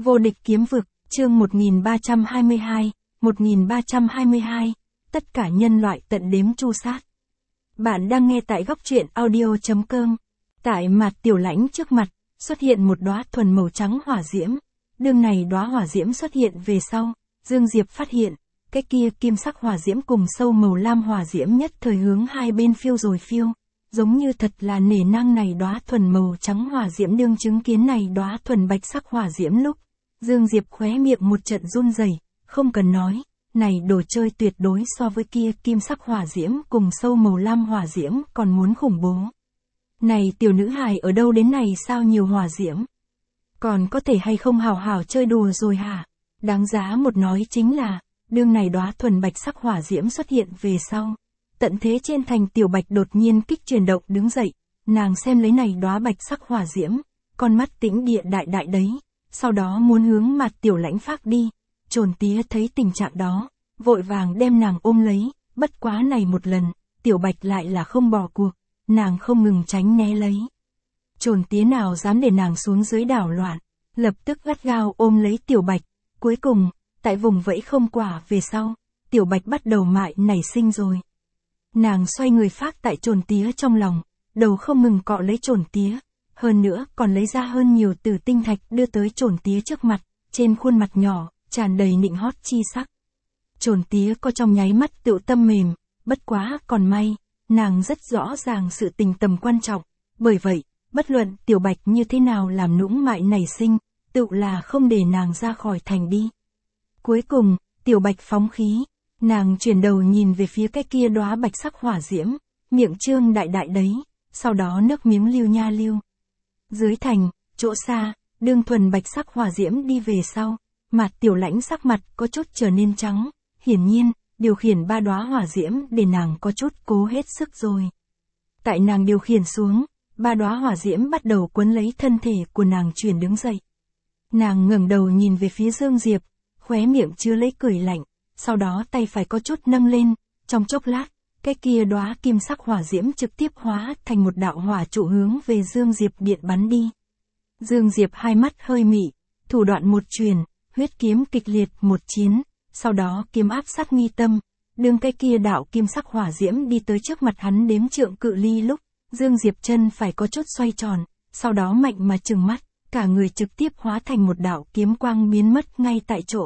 Vô địch kiếm vực, chương 1322, tất cả nhân loại tận đếm tru sát. Bạn đang nghe tại góc truyện audio.com. Tại Mạt Tiểu Lãnh trước mặt, xuất hiện một đóa thuần màu trắng hỏa diễm. Đương này đóa hỏa diễm xuất hiện về sau, Dương Diệp phát hiện, cái kia kim sắc hỏa diễm cùng sâu màu lam hỏa diễm nhất thời hướng hai bên phiêu rồi phiêu. Giống như thật là nể nang này đóa thuần màu trắng hỏa diễm đương chứng kiến này đóa thuần bạch sắc hỏa diễm lúc. Dương Diệp khóe miệng một trận run rẩy, không cần nói, này đồ chơi tuyệt đối so với kia kim sắc hỏa diễm cùng sâu màu lam hỏa diễm còn muốn khủng bố. Này tiểu nữ hài ở đâu đến này sao nhiều hỏa diễm? Còn có thể hay không hào hào chơi đùa rồi hả? Đáng giá một nói chính là, đương này đóa thuần bạch sắc hỏa diễm xuất hiện về sau. Tận thế trên thành tiểu bạch đột nhiên kích chuyển động đứng dậy, nàng xem lấy này đóa bạch sắc hỏa diễm, con mắt tĩnh địa đại đại đấy, sau đó muốn hướng Mạt Tiểu Lãnh phát đi. Trồn tía thấy tình trạng đó, vội vàng đem nàng ôm lấy, bất quá này một lần, tiểu bạch lại là không bỏ cuộc, nàng không ngừng tránh né lấy. Trồn tía nào dám để nàng xuống dưới đảo loạn, lập tức gắt gao ôm lấy tiểu bạch, cuối cùng, tại vùng vẫy không quả về sau, tiểu bạch bắt đầu mại nảy sinh rồi. Nàng xoay người phát tại trồn tía trong lòng, đầu không ngừng cọ lấy trồn tía, hơn nữa còn lấy ra hơn nhiều tử tinh thạch đưa tới trồn tía trước mặt, trên khuôn mặt nhỏ, tràn đầy nịnh hót chi sắc. Trồn tía có trong nháy mắt tựu tâm mềm, bất quá còn may, nàng rất rõ ràng sự tình tầm quan trọng, bởi vậy, bất luận tiểu bạch như thế nào làm nũng mại nảy sinh, tựu là không để nàng ra khỏi thành đi. Cuối cùng, tiểu bạch phóng khí, nàng chuyển đầu nhìn về phía cái kia đóa bạch sắc hỏa diễm, miệng trương đại đại đấy, sau đó nước miếng lưu nha lưu. Dưới thành, chỗ xa, đương thuần bạch sắc hỏa diễm đi về sau, Mạt Tiểu Lãnh sắc mặt có chút trở nên trắng, hiển nhiên, điều khiển ba đóa hỏa diễm để nàng có chút cố hết sức rồi. Tại nàng điều khiển xuống, ba đóa hỏa diễm bắt đầu quấn lấy thân thể của nàng chuyển đứng dậy. Nàng ngẩng đầu nhìn về phía Dương Diệp, khóe miệng chứa lấy cười lạnh, sau đó tay phải có chút nâng lên, trong chốc lát, cái kia đóa kim sắc hỏa diễm trực tiếp hóa thành một đạo hỏa trụ hướng về Dương Diệp điện bắn đi. Dương Diệp hai mắt hơi mị, thủ đoạn một truyền, huyết kiếm kịch liệt một chiến, sau đó kiếm áp sát mi tâm, đương cái kia đạo kim sắc hỏa diễm đi tới trước mặt hắn đếm trượng cự ly lúc, Dương Diệp chân phải có chút xoay tròn, sau đó mạnh mà trừng mắt, cả người trực tiếp hóa thành một đạo kiếm quang biến mất ngay tại chỗ.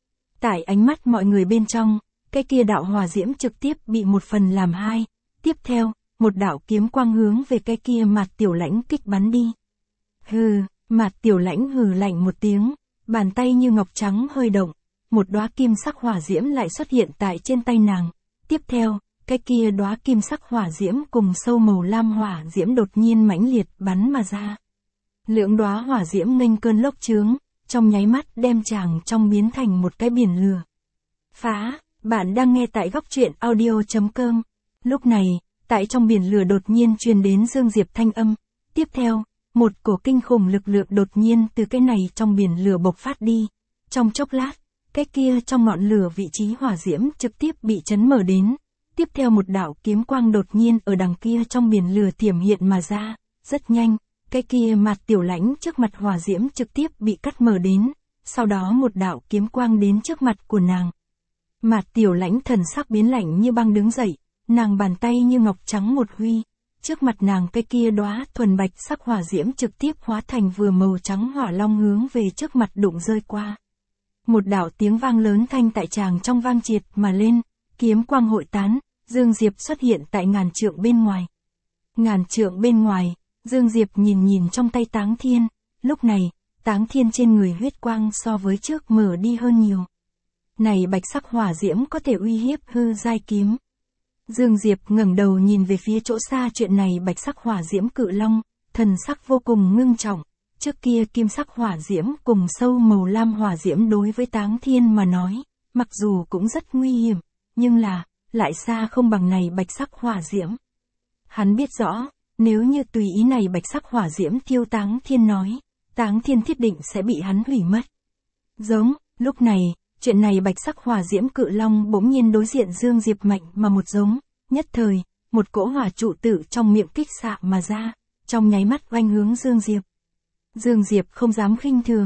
Tại ánh mắt mọi người bên trong, cái kia đạo hỏa diễm trực tiếp bị một phần làm hai, tiếp theo, một đạo kiếm quang hướng về cái kia Mạt Tiểu Lãnh kích bắn đi. Hừ, Mạt Tiểu Lãnh hừ lạnh một tiếng, bàn tay như ngọc trắng hơi động, một đóa kim sắc hỏa diễm lại xuất hiện tại trên tay nàng. Tiếp theo, cái kia đóa kim sắc hỏa diễm cùng sâu màu lam hỏa diễm đột nhiên mãnh liệt bắn mà ra. Lưỡng đóa hỏa diễm nghênh cơn lốc chướng, trong nháy mắt đem chàng trong biến thành một cái biển lửa. Phá, bạn đang nghe tại góc truyện audio.com. Lúc này, tại trong biển lửa đột nhiên truyền đến Dương Diệp thanh âm. Tiếp theo, một cổ kinh khủng lực lượng đột nhiên từ cái này trong biển lửa bộc phát đi. Trong chốc lát, cái kia trong ngọn lửa vị trí hỏa diễm trực tiếp bị chấn mở đến. Tiếp theo một đạo kiếm quang đột nhiên ở đằng kia trong biển lửa thiểm hiện mà ra. Rất nhanh, cái kia Mạt Tiểu Lãnh trước mặt hỏa diễm trực tiếp bị cắt mở đến. Sau đó một đạo kiếm quang đến trước mặt của nàng. Mạt Tiểu Lãnh thần sắc biến lạnh như băng đứng dậy, nàng bàn tay như ngọc trắng một huy. Trước mặt nàng cái kia đóa thuần bạch sắc hỏa diễm trực tiếp hóa thành vừa màu trắng hỏa long hướng về trước mặt đụng rơi qua. Một đạo tiếng vang lớn thanh tại tràng trong vang triệt mà lên, kiếm quang hội tán, Dương Diệp xuất hiện tại ngàn trượng bên ngoài. Ngàn trượng bên ngoài, Dương Diệp nhìn nhìn trong tay Táng Thiên, lúc này, Táng Thiên trên người huyết quang so với trước mở đi hơn nhiều. Này bạch sắc hỏa diễm có thể uy hiếp hư giai kiếm. Dương Diệp ngẩng đầu nhìn về phía chỗ xa chuyện này bạch sắc hỏa diễm cự long, thần sắc vô cùng ngưng trọng. Trước kia kim sắc hỏa diễm cùng sâu màu lam hỏa diễm đối với Táng Thiên mà nói, mặc dù cũng rất nguy hiểm, nhưng là, lại xa không bằng này bạch sắc hỏa diễm. Hắn biết rõ, nếu như tùy ý này bạch sắc hỏa diễm thiêu Táng Thiên nói, Táng Thiên thiết định sẽ bị hắn hủy mất. Giống, lúc này, chuyện này bạch sắc hỏa diễm cự long bỗng nhiên đối diện Dương Diệp mạnh mà một giống, nhất thời, một cỗ hỏa trụ tử trong miệng kích xạ mà ra, trong nháy mắt oanh hướng Dương Diệp. Dương Diệp không dám khinh thường,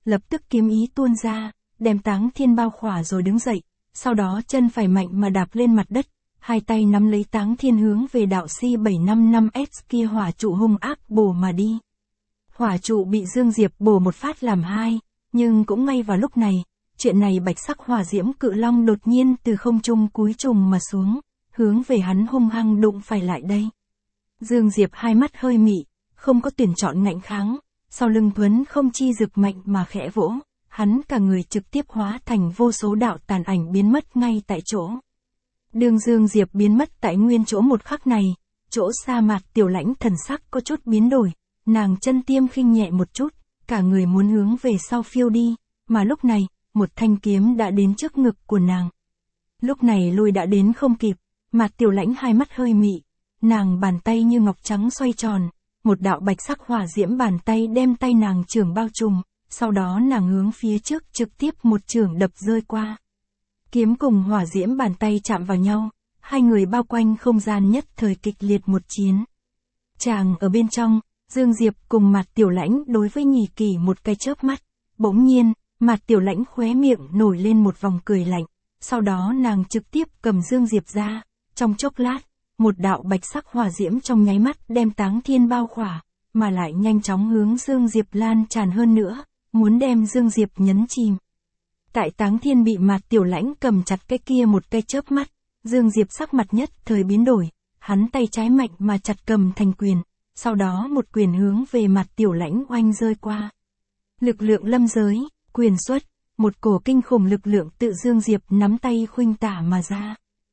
lập tức kiếm ý tuôn ra, đem Táng Thiên bao khỏa rồi đứng dậy, sau đó chân phải mạnh mà đạp lên mặt đất, hai tay nắm lấy Táng Thiên hướng về đạo si 755S kia hỏa trụ hung ác bổ mà đi. Hỏa trụ bị Dương Diệp bổ một phát làm hai, nhưng cũng ngay vào lúc này, chuyện này bạch sắc hỏa diễm cự long đột nhiên từ không trung cúi trùng mà xuống, hướng về hắn hung hăng đụng phải lại đây. Dương Diệp hai mắt hơi mị, không có tuyển chọn ngạnh kháng, sau lưng Thuấn không chi rực mạnh mà khẽ vỗ, hắn cả người trực tiếp hóa thành vô số đạo tàn ảnh biến mất ngay tại chỗ. Đường Dương Diệp biến mất tại nguyên chỗ một khắc này, chỗ sa mạc Tiểu Lãnh thần sắc có chút biến đổi, nàng chân tiêm khinh nhẹ một chút, cả người muốn hướng về sau phiêu đi, mà lúc này, một thanh kiếm đã đến trước ngực của nàng. Lúc này lùi đã đến không kịp, Mạt Tiểu Lãnh hai mắt hơi mị, nàng bàn tay như ngọc trắng xoay tròn, một đạo bạch sắc hỏa diễm bàn tay đem tay nàng chưởng bao trùm, sau đó nàng hướng phía trước trực tiếp một chưởng đập rơi qua. Kiếm cùng hỏa diễm bàn tay chạm vào nhau, hai người bao quanh không gian nhất thời kịch liệt một chiến. Chàng ở bên trong, Dương Diệp cùng Mạt Tiểu Lãnh đối với nhì kỳ một cái chớp mắt, bỗng nhiên, Mạt Tiểu Lãnh khóe miệng nổi lên một vòng cười lạnh, sau đó nàng trực tiếp cầm Dương Diệp ra, trong chốc lát, một đạo bạch sắc hỏa diễm trong nháy mắt đem Táng Thiên bao khỏa, mà lại nhanh chóng hướng Dương Diệp lan tràn hơn nữa, muốn đem Dương Diệp nhấn chìm. Tại Táng Thiên bị Mạt Tiểu Lãnh cầm chặt cái kia một cái chớp mắt, Dương Diệp sắc mặt nhất thời biến đổi, hắn tay trái mạnh mà chặt cầm thành quyền, sau đó một quyền hướng về Mạt Tiểu Lãnh oanh rơi qua. Lực lượng lâm giới, quyền xuất, một cổ kinh khủng lực lượng tự Dương Diệp nắm tay khuynh tả mà ra.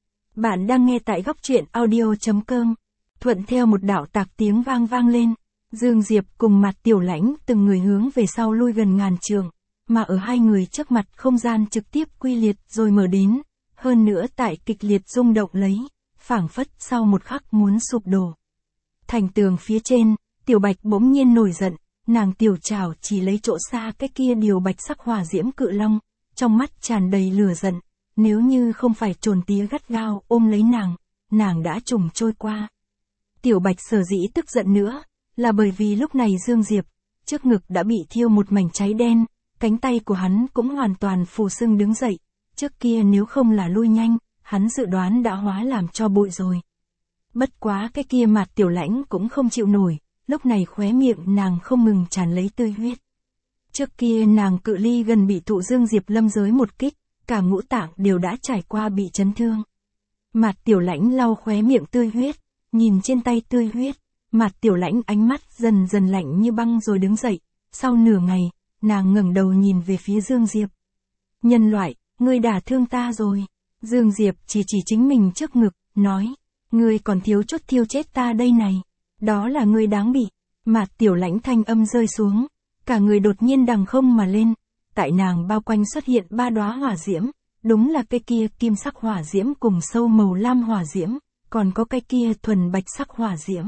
Bạn đang nghe tại góc truyện audio.com. Thuận theo một đạo tạc tiếng vang lên, Dương Diệp cùng Mạt Tiểu Lãnh từng người hướng về sau lui gần ngàn trường, mà ở hai người trước mặt không gian trực tiếp quy liệt rồi mở đến, hơn nữa tại kịch liệt rung động lấy, phảng phất sau một khắc muốn sụp đổ. Thành tường phía trên, Tiểu Bạch bỗng nhiên nổi giận, nàng tiểu trảo chỉ lấy chỗ xa cái kia điều bạch sắc hỏa diễm cự long, trong mắt tràn đầy lửa giận, nếu như không phải trồn tía gắt gao ôm lấy nàng đã trùng trôi qua. Tiểu Bạch sở dĩ tức giận nữa, là bởi vì lúc này Dương Diệp, trước ngực đã bị thiêu một mảnh cháy đen, cánh tay của hắn cũng hoàn toàn phù sưng đứng dậy, trước kia nếu không là lui nhanh, hắn dự đoán đã hóa làm cho bụi rồi. Bất quá cái kia Mạt Tiểu Lãnh cũng không chịu nổi, lúc này khóe miệng nàng không ngừng tràn lấy tươi huyết. Trước kia nàng cự ly gần bị thụ Dương Diệp lâm giới một kích, cả ngũ tạng đều đã trải qua bị chấn thương. Mạt Tiểu Lãnh lau khóe miệng tươi huyết, nhìn trên tay tươi huyết, Mạt Tiểu Lãnh ánh mắt dần dần lạnh như băng rồi đứng dậy, sau nửa ngày, nàng ngẩng đầu nhìn về phía Dương Diệp. Nhân loại, ngươi đả thương ta rồi. Dương Diệp chỉ chính mình trước ngực, nói, ngươi còn thiếu chút thiêu chết ta đây này, đó là ngươi đáng bị. Mạt Tiểu Lãnh thanh âm rơi xuống, cả người đột nhiên đằng không mà lên, tại nàng bao quanh xuất hiện ba đóa hỏa diễm, đúng là cái kia kim sắc hỏa diễm cùng sâu màu lam hỏa diễm, còn có cái kia thuần bạch sắc hỏa diễm.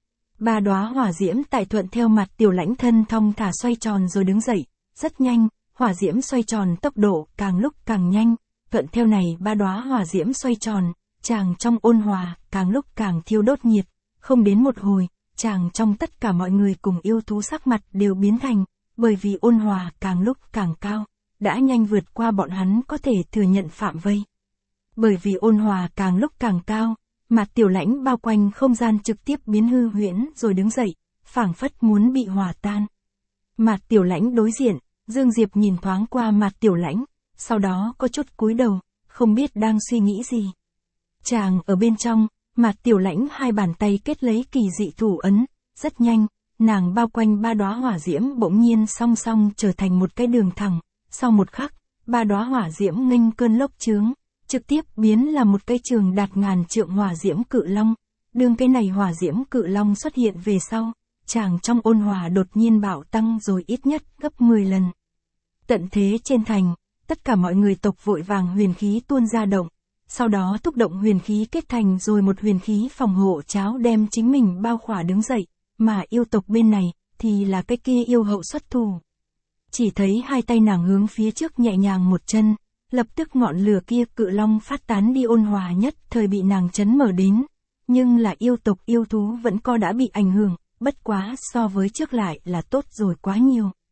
Ba đóa hỏa diễm tại thuận theo Mạt Tiểu Lãnh thân thong thả xoay tròn rồi đứng dậy, rất nhanh, hỏa diễm xoay tròn tốc độ càng lúc càng nhanh, thuận theo này ba đóa hỏa diễm xoay tròn, chàng trong ôn hòa, càng lúc càng thiêu đốt nhiệt, không đến một hồi, chàng trong tất cả mọi người cùng yêu thú sắc mặt đều biến thành, bởi vì ôn hòa càng lúc càng cao, đã nhanh vượt qua bọn hắn có thể thừa nhận phạm vây. Bởi vì ôn hòa càng lúc càng cao, Mạt Tiểu Lãnh bao quanh không gian trực tiếp biến hư huyễn rồi đứng dậy, phảng phất muốn bị hòa tan. Mạt Tiểu Lãnh đối diện, Dương Diệp nhìn thoáng qua Mạt Tiểu Lãnh, sau đó có chút cúi đầu, không biết đang suy nghĩ gì. Chàng ở bên trong, Mạt Tiểu Lãnh hai bàn tay kết lấy kỳ dị thủ ấn, rất nhanh, nàng bao quanh ba đóa hỏa diễm bỗng nhiên song song trở thành một cái đường thẳng, sau một khắc, ba đóa hỏa diễm nghênh cơn lốc chướng, trực tiếp biến là một cái trường đạt ngàn trượng hỏa diễm cự long. Đương cái này hỏa diễm cự long xuất hiện về sau, chàng trong ôn hòa đột nhiên bạo tăng rồi ít nhất gấp 10 lần. Tận thế trên thành, tất cả mọi người tộc vội vàng huyền khí tuôn ra động, sau đó thúc động huyền khí kết thành rồi một huyền khí phòng hộ cháo đem chính mình bao khỏa đứng dậy, mà yêu tộc bên này, thì là cái kia yêu hậu xuất thủ. Chỉ thấy hai tay nàng hướng phía trước nhẹ nhàng một chân, lập tức ngọn lửa kia cự long phát tán đi ôn hòa nhất thời bị nàng chấn mở đến, nhưng là yêu tộc yêu thú vẫn có đã bị ảnh hưởng, bất quá so với trước lại là tốt rồi quá nhiều.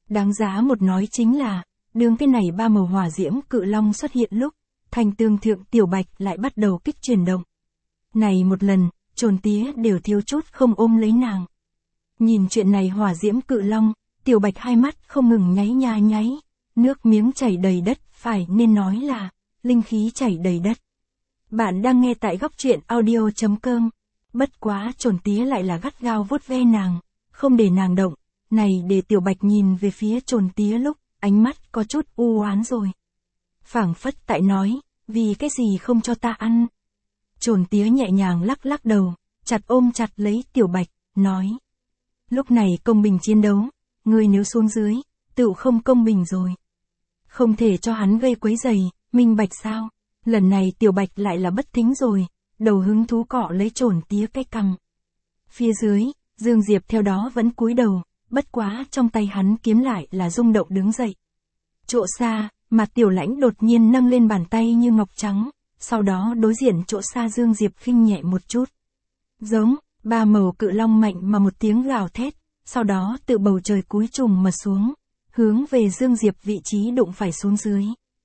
Đáng giá một nói chính là, đương cái này ba màu hỏa diễm cự long xuất hiện lúc, thành tường thượng Tiểu Bạch lại bắt đầu kích chuyển động. Này một lần, Trồn Tía đều thiếu chút không ôm lấy nàng. Nhìn chuyện này hỏa diễm cự long, Tiểu Bạch hai mắt không ngừng nháy nha nháy, nước miếng chảy đầy đất, phải nên nói là, linh khí chảy đầy đất. Bạn đang nghe tại góc truyện audio.com. Bất quá Trồn Tía lại là gắt gao vuốt ve nàng, không để nàng động. Này để Tiểu Bạch nhìn về phía Trồn Tía lúc, ánh mắt có chút u oán rồi. Phảng phất tại nói, vì cái gì không cho ta ăn. Trồn Tía nhẹ nhàng lắc lắc đầu, chặt ôm chặt lấy Tiểu Bạch, nói. Lúc này công bình chiến đấu, ngươi nếu xuống dưới, tựu không công bình rồi. Không thể cho hắn gây quấy rầy, minh bạch sao? Lần này Tiểu Bạch lại là bất thính rồi, đầu hứng thú cọ lấy Trồn Tía cái cằm. Phía dưới, Dương Diệp theo đó vẫn cúi đầu, bất quá trong tay hắn kiếm lại là rung động đứng dậy. Chỗ xa, mặt Tiểu Lãnh đột nhiên nâng lên bàn tay như ngọc trắng, sau đó đối diện chỗ xa Dương Diệp khinh nhẹ một chút. Giống, ba màu cự long mạnh mà một tiếng gào thét, sau đó tự bầu trời cúi trùng mà xuống, hướng về Dương Diệp vị trí đụng phải xuống dưới.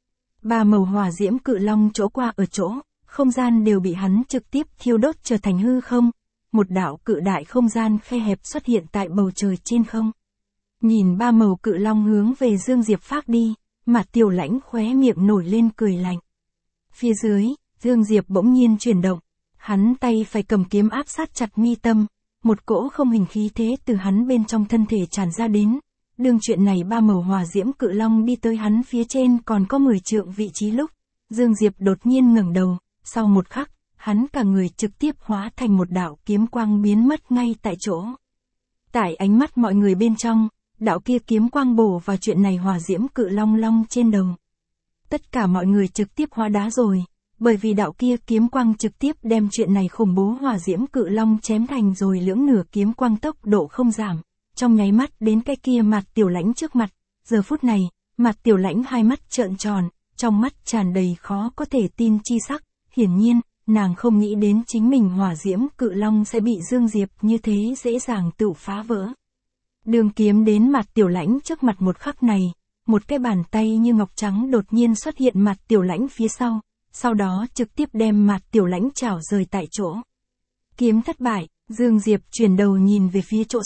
Ba màu hỏa diễm cự long chỗ qua ở chỗ, không gian đều bị hắn trực tiếp thiêu đốt trở thành hư không. Một đạo cự đại không gian khe hẹp xuất hiện tại bầu trời trên không. Nhìn ba màu cự long hướng về Dương Diệp phát đi, mặt Tiểu Lãnh khóe miệng nổi lên cười lạnh. Phía dưới, Dương Diệp bỗng nhiên chuyển động, hắn tay phải cầm kiếm áp sát chặt mi tâm, một cỗ không hình khí thế từ hắn bên trong thân thể tràn ra đến. Đương chuyện này ba màu hỏa diễm cự long đi tới hắn phía trên còn có 10 trượng vị trí lúc, Dương Diệp đột nhiên ngẩng đầu, sau một khắc, hắn cả người trực tiếp hóa thành một đạo kiếm quang biến mất ngay tại chỗ. Tại ánh mắt mọi người bên trong, đạo kia kiếm quang bổ vào chuyện này hỏa diễm cự long long trên đầu. Tất cả mọi người trực tiếp hóa đá rồi, bởi vì đạo kia kiếm quang trực tiếp đem chuyện này khủng bố hỏa diễm cự long chém thành rồi lưỡng nửa, kiếm quang tốc độ không giảm, trong nháy mắt đến cái kia mặt Tiểu Lãnh trước mặt. Giờ phút này, mặt Tiểu Lãnh hai mắt trợn tròn, trong mắt tràn đầy khó có thể tin chi sắc, hiển nhiên, nàng không nghĩ đến chính mình hỏa diễm cự long sẽ bị Dương Diệp như thế dễ dàng tự phá vỡ. Đường kiếm đến mặt Tiểu Lãnh trước mặt một khắc này, một cái bàn tay như ngọc trắng đột nhiên xuất hiện mặt Tiểu Lãnh phía sau đó trực tiếp đem mặt Tiểu Lãnh chảo rời tại chỗ. Kiếm thất bại, Dương Diệp chuyển đầu nhìn về phía chỗ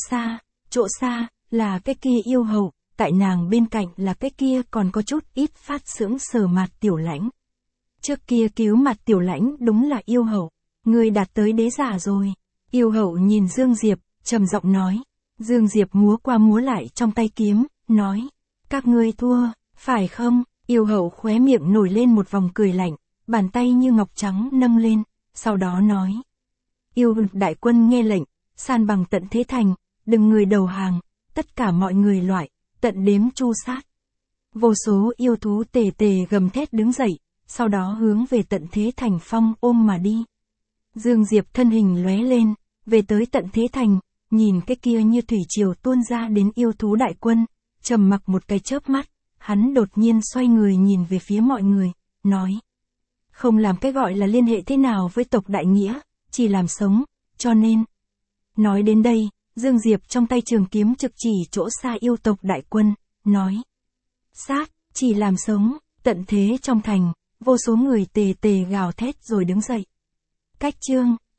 xa, là cái kia yêu hậu, tại nàng bên cạnh là cái kia còn có chút ít phát sững sờ mặt Tiểu Lãnh. Trước kia cứu mặt Tiểu Lãnh đúng là yêu hậu, người đạt tới đế giả rồi. Yêu hậu nhìn Dương Diệp, trầm giọng nói. Dương Diệp múa qua múa lại trong tay kiếm, nói, các ngươi thua, phải không? Yêu hậu khóe miệng nổi lên một vòng cười lạnh, bàn tay như ngọc trắng nâng lên, sau đó nói. Yêu đại quân nghe lệnh, san bằng tận thế thành, đừng người đầu hàng, tất cả mọi người loại, tận đếm tru sát. Vô số yêu thú tề tề gầm thét đứng dậy, sau đó hướng về tận thế thành phong ôm mà đi. Dương Diệp thân hình lóe lên, về tới tận thế thành, nhìn cái kia như thủy triều tuôn ra đến yêu thú đại quân, trầm mặc một cái chớp mắt, hắn đột nhiên xoay người nhìn về phía mọi người, nói. Không làm cái gọi là liên hệ thế nào với tộc đại nghĩa, chỉ làm sống, cho nên. Nói đến đây, Dương Diệp trong tay trường kiếm trực chỉ chỗ xa yêu tộc đại quân, nói. Sát, chỉ làm sống, tận thế trong thành, vô số người tề tề gào thét rồi đứng dậy. Cách chương